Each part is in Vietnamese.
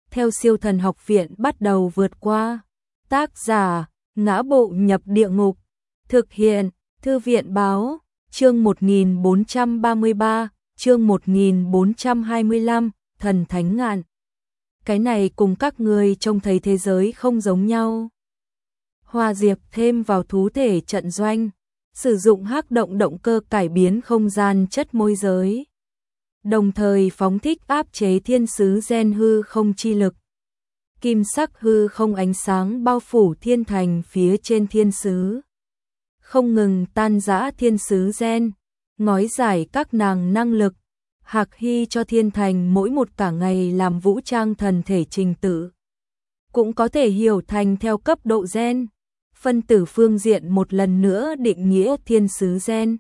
theo Siêu Thần Học Viện bắt đầu vượt qua. Tác giả: Ngã Bộ Nhập Địa Ngục. Thực hiện: Thư viện báo. Chương 1433, chương 1425, Thần Thánh Ngạn. Cái này cùng các người trông thấy thế giới không giống nhau. Hoa Diệp thêm vào thú thể trận doanh, sử dụng hắc động động cơ cải biến không gian chất môi giới, đồng thời phóng thích áp chế thiên sứ gen hư không chi lực. Kim sắc hư không ánh sáng bao phủ thiên thành phía trên thiên sứ, không ngừng tan rã thiên sứ gen, ngói giải các nàng năng lực. Hạc Hy cho thiên thành mỗi một cả ngày làm vũ trang thần thể trình tự, cũng có thể hiểu thành theo cấp độ gen. Phân tử phương diện một lần nữa định nghĩa thiên sứ gen,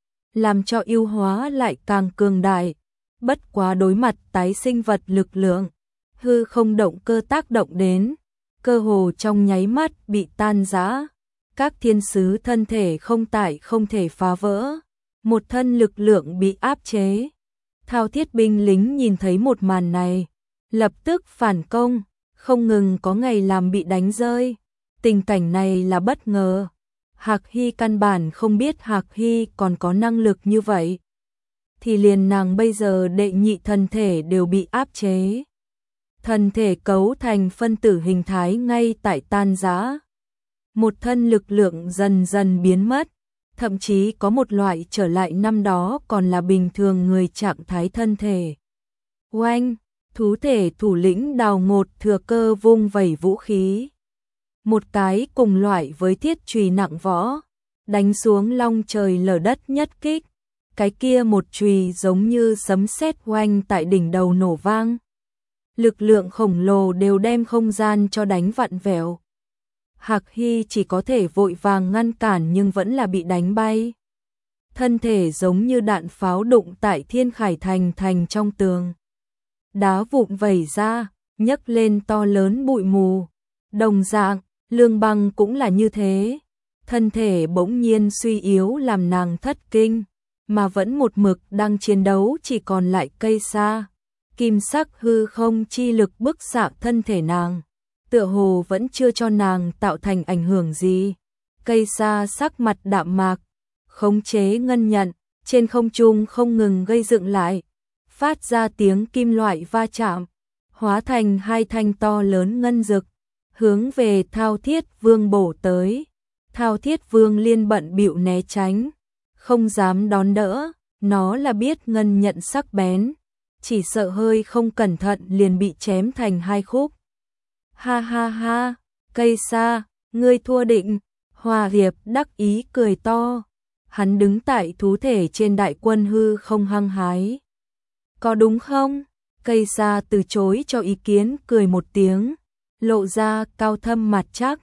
làm cho ưu hóa lại càng cường đại. Bất quá đối mặt tái sinh vật lực lượng, hư không động cơ tác động đến, cơ hồ trong nháy mắt bị tan rã. Các thiên sứ thân thể không tải không thể phá vỡ, một thân lực lượng bị áp chế. Thao thiết binh lính nhìn thấy một màn này, lập tức phản công, không ngừng có ngày làm bị đánh rơi. Tình cảnh này là bất ngờ. Hạc Hy căn bản không biết Hạc Hy còn có năng lực như vậy. Thì liền nàng bây giờ đệ nhị thân thể đều bị áp chế. Thân thể cấu thành phân tử hình thái ngay tại tan rã. Một thân lực lượng dần dần biến mất, thậm chí có một loại trở lại năm đó còn là bình thường người trạng thái thân thể. Oanh, thú thể thủ lĩnh Đào Ngột thừa cơ vung vẩy vũ khí. Một cái cùng loại với thiết chùy nặng võ, đánh xuống long trời lở đất nhất kích. Cái kia một chùy giống như sấm sét oanh tại đỉnh đầu nổ vang. Lực lượng khổng lồ đều đem không gian cho đánh vặn vẹo. Hạc Hy chỉ có thể vội vàng ngăn cản nhưng vẫn là bị đánh bay. Thân thể giống như đạn pháo đụng tại Thiên Khải thành trong tường. Đá vụn vẩy ra, nhấc lên to lớn bụi mù. Đồng dạng, Lương Băng cũng là như thế. Thân thể bỗng nhiên suy yếu làm nàng thất kinh, mà vẫn một mực đang chiến đấu chỉ còn lại cây sa. Kim sắc hư không chi lực bức xạ thân thể nàng, tựa hồ vẫn chưa cho nàng tạo thành ảnh hưởng gì. Cây sa sắc mặt đạm mạc, khống chế ngân nhận, trên không trung không ngừng gây dựng lại, phát ra tiếng kim loại va chạm, hóa thành hai thanh to lớn ngân dực, hướng về Thao Thiết Vương bổ tới. Thao Thiết Vương liên bận bịu né tránh, không dám đón đỡ, nó là biết ngân nhận sắc bén, chỉ sợ hơi không cẩn thận liền bị chém thành hai khúc. Ha ha ha, cây sa, ngươi thua định. Hoa Diệp đắc ý cười to, hắn đứng tại thú thể trên đại quân hư không hăng hái. Có đúng không? Cây sa từ chối cho ý kiến, cười một tiếng, lộ ra cao thâm mặt chắc.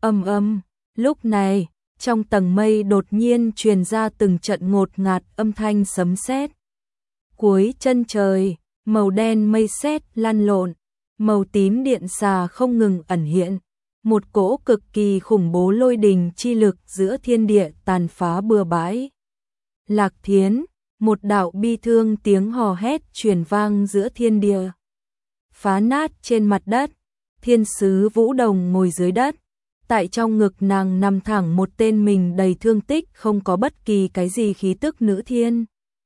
Lúc này, trong tầng mây đột nhiên truyền ra từng trận ngột ngạt âm thanh sấm sét. Cuối chân trời, màu đen mây sét lăn lộn, màu tím điện xà không ngừng ẩn hiện. Một cỗ cực kỳ khủng bố lôi đình chi lực giữa thiên địa tàn phá bừa bãi. Lạc Thiến, một đạo bi thương tiếng hò hét truyền vang giữa thiên địa. Phá nát trên mặt đất, thiên sứ Vũ Đồng ngồi dưới đất. Tại trong ngực nàng nằm thẳng một tên mình đầy thương tích, không có bất kỳ cái gì khí tức nữ thiên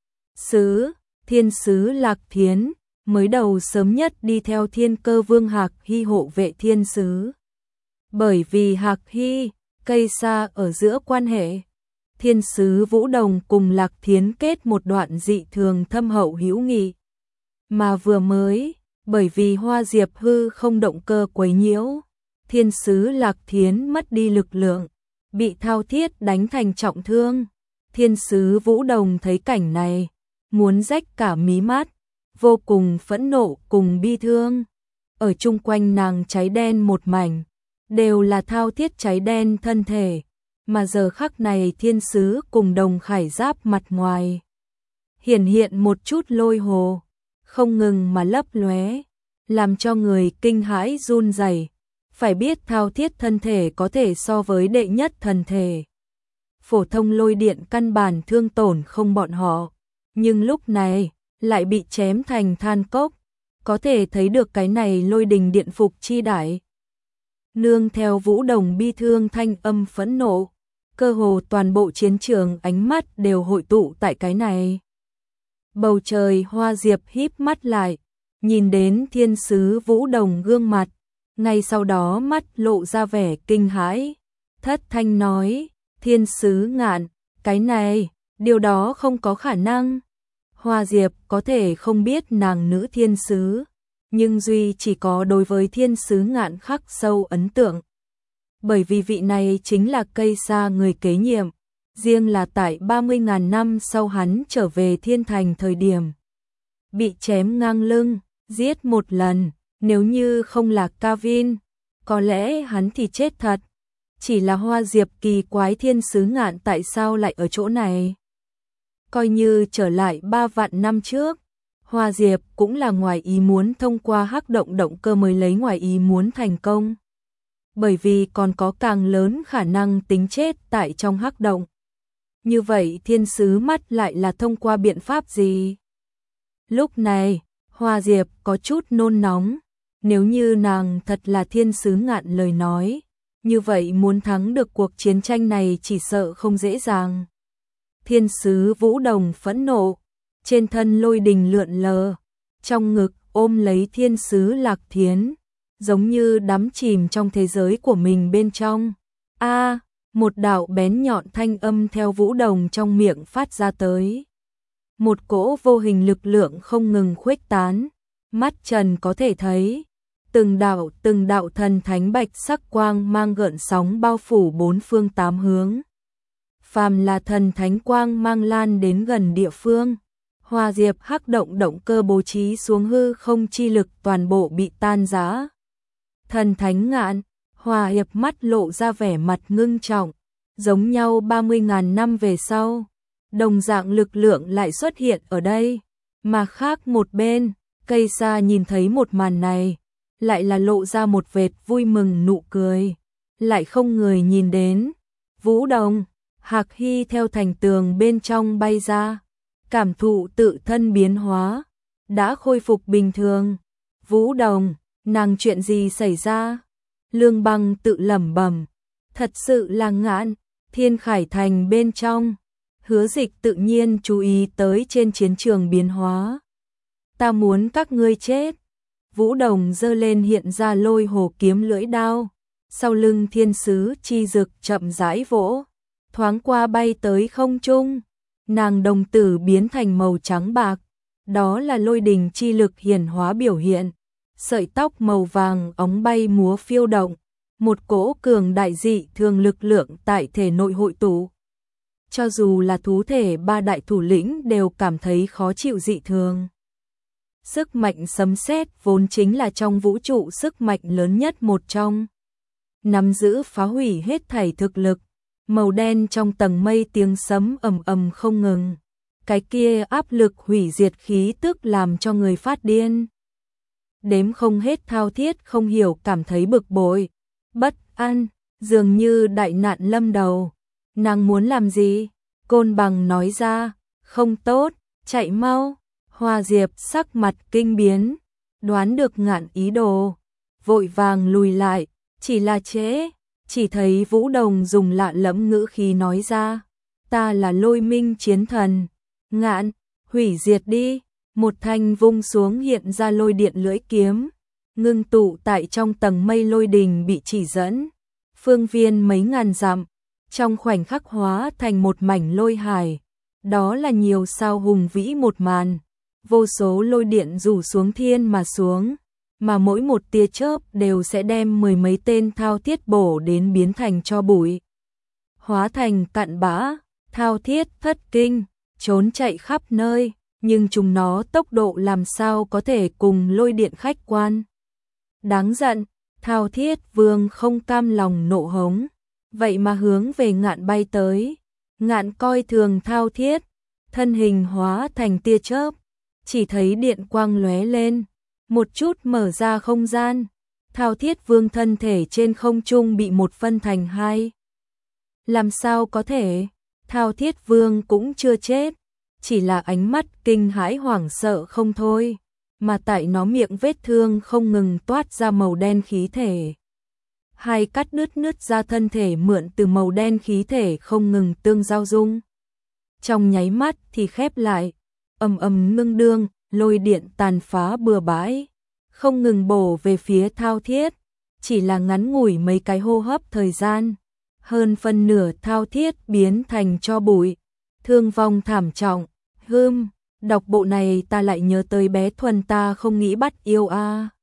thiên sứ Lạc Thiến, mới đầu sớm nhất đi theo Thiên Cơ Vương Hạc Hy hộ vệ thiên sứ. Bởi vì Hạc Hy, cây sa ở giữa quan hệ, thiên sứ Vũ Đồng cùng Lạc Thiến kết một đoạn dị thường thâm hậu hữu nghị. Mà vừa mới, bởi vì Hoa Diệp hư không động cơ quấy nhiễu, thiên sứ Lạc Thiến mất đi lực lượng, bị Thao Thiết đánh thành trọng thương. Thiên sứ Vũ Đồng thấy cảnh này, muốn rách cả mí mắt, vô cùng phẫn nộ cùng bi thương. Ở chung quanh nàng cháy đen một mảnh, đều là Thao Thiết cháy đen thân thể, mà giờ khắc này thiên sứ cùng Đồng Khải Giáp mặt ngoài hiện một chút lôi hồ, không ngừng mà lấp lóe, làm cho người kinh hãi run rẩy. Phải biết Thao Thiết thân thể có thể so với đệ nhất thần thể. Phổ thông lôi điện căn bản thương tổn không bọn họ, nhưng lúc này lại bị chém thành than cốc. có thể thấy được cái này lôi đình điện phục chi đại. Nương theo Vũ Đồng bi thương thanh âm phẫn nộ, cơ hồ toàn bộ chiến trường ánh mắt đều hội tụ tại cái này. Bầu trời Hoa Diệp híp mắt lại, nhìn đến thiên sứ Vũ Đồng gương mặt, ngay sau đó mắt lộ ra vẻ kinh hãi, thất thanh nói, thiên sứ Ngạn, cái này, điều đó không có khả năng. Hoa Diệp có thể không biết nàng nữ thiên sứ, nhưng duy chỉ có đối với thiên sứ Ngạn khắc sâu ấn tượng. Bởi vì vị này chính là cây sa người kế nhiệm, riêng là tại 30.000 năm sau hắn trở về thiên thành thời điểm. Bị chém ngang lưng, giết một lần, nếu như không là Kavin, có lẽ hắn thì chết thật. Chỉ là Hoa Diệp kỳ quái thiên sứ Ngạn tại sao lại ở chỗ này. Coi như trở lại 3 vạn năm trước, Hoa Diệp cũng là ngoài ý muốn thông qua hắc động động cơ mới lấy ngoài ý muốn thành công. Bởi vì còn có càng lớn khả năng tính chết tại trong hắc động. Như vậy thiên sứ mắt lại là thông qua biện pháp gì? Lúc này, Hoa Diệp có chút nôn nóng, nếu như nàng thật là thiên sứ Ngạn lời nói, như vậy muốn thắng được cuộc chiến tranh này chỉ sợ không dễ dàng. Thiên sứ Vũ Đồng phẫn nộ, trên thân lôi đình lượn lờ, trong ngực ôm lấy thiên sứ Lạc Thiến, giống như đắm chìm trong thế giới của mình bên trong. Một đạo bén nhọn thanh âm theo Vũ Đồng trong miệng phát ra tới. Một cỗ vô hình lực lượng không ngừng khuếch tán, mắt Trần có thể thấy, từng đạo thần thánh bạch sắc quang mang gợn sóng bao phủ bốn phương tám hướng. Phàm là thần thánh quang mang lan đến gần địa phương, Hoa Diệp hắc động động cơ bố trí xuống hư không chi lực toàn bộ bị tan rã. Thần thánh Ngạn, Hoa Diệp mắt lộ ra vẻ mặt ngưng trọng, giống nhau 30.000 năm về sau, đồng dạng lực lượng lại xuất hiện ở đây, mà khác một bên, cây sa nhìn thấy một màn này, lại là lộ ra một vệt vui mừng nụ cười, lại không người nhìn đến. Vũ Đồng, Hạc Hy theo thành tường bên trong bay ra, cảm thụ tự thân biến hóa, đã khôi phục bình thường. Vũ Đồng, nàng chuyện gì xảy ra? Lương Băng tự lẩm bẩm, thật sự là Ngạn, Thiên Khải Thành bên trong. Hứa Dịch tự nhiên chú ý tới trên chiến trường biến hóa. Ta muốn các ngươi chết. Vũ Đồng giơ lên hiện ra lôi hồ kiếm lưỡi đao, sau lưng thiên sứ chi dực chậm rãi vỗ, thoáng qua bay tới không trung. Nàng đồng tử biến thành màu trắng bạc, đó là lôi đình chi lực hiển hóa biểu hiện. Sợi tóc màu vàng óng bay múa phiêu động, một cỗ cường đại dị thường lực lượng tại thể nội hội tụ. Cho dù là thú thể ba đại thủ lĩnh đều cảm thấy khó chịu dị thường. Sức mạnh sấm sét vốn chính là trong vũ trụ sức mạnh lớn nhất một trong. Nắm giữ phá hủy hết thảy thực lực, màu đen trong tầng mây tiếng sấm ầm ầm không ngừng. Cái kia áp lực hủy diệt khí tức làm cho người phát điên. Đếm không hết thao thiết không hiểu cảm thấy bực bội, bất an, dường như đại nạn lâm đầu. Nàng muốn làm gì? Côn Bằng nói ra, không tốt, chạy mau. Hoa Diệp sắc mặt kinh biến, đoán được Ngạn ý đồ, vội vàng lùi lại, chỉ là trễ, chỉ thấy Vũ Đồng dùng lạ lẫm ngữ khí nói ra, ta là Lôi Minh chiến thần. Ngạn, hủy diệt đi. Một thanh vung xuống hiện ra lôi điện lưỡi kiếm, ngưng tụ tại trong tầng mây lôi đình bị chỉ dẫn, phương viên mấy ngàn dặm, trong khoảnh khắc hóa thành một mảnh lôi hải. Đó là nhiều sao hùng vĩ một màn, vô số lôi điện rủ xuống thiên mà xuống, mà mỗi một tia chớp đều sẽ đem mười mấy tên thao thiết bổ đến biến thành tro bụi. Hóa thành cặn bã, thao thiết thất kinh, trốn chạy khắp nơi. Nhưng chúng nó tốc độ làm sao có thể cùng lôi điện khách quan. Đáng giận, thao thiết vương không cam lòng nộ hống, vậy mà hướng về Ngạn bay tới. Ngạn coi thường thao thiết, thân hình hóa thành tia chớp, chỉ thấy điện quang lóe lên, một chút mở ra không gian. Thao thiết vương thân thể trên không trung bị một phân thành hai. Làm sao có thể? Thao thiết vương cũng chưa chết, chỉ là ánh mắt kinh hãi hoảng sợ không thôi, mà tại nó miệng vết thương không ngừng toát ra màu đen khí thể. Hai cắt nứt ra thân thể mượn từ màu đen khí thể không ngừng tương giao dung. Trong nháy mắt thì khép lại, ầm ầm ngưng đương, lôi điện tàn phá bừa bãi, không ngừng bổ về phía Thao Thiết, chỉ là ngắn ngủi mấy cái hô hấp thời gian, hơn phân nửa Thao Thiết biến thành tro bụi, thương vong thảm trọng. Đọc bộ này ta lại nhớ tới bé Thuần ta không nghĩ bắt yêu a.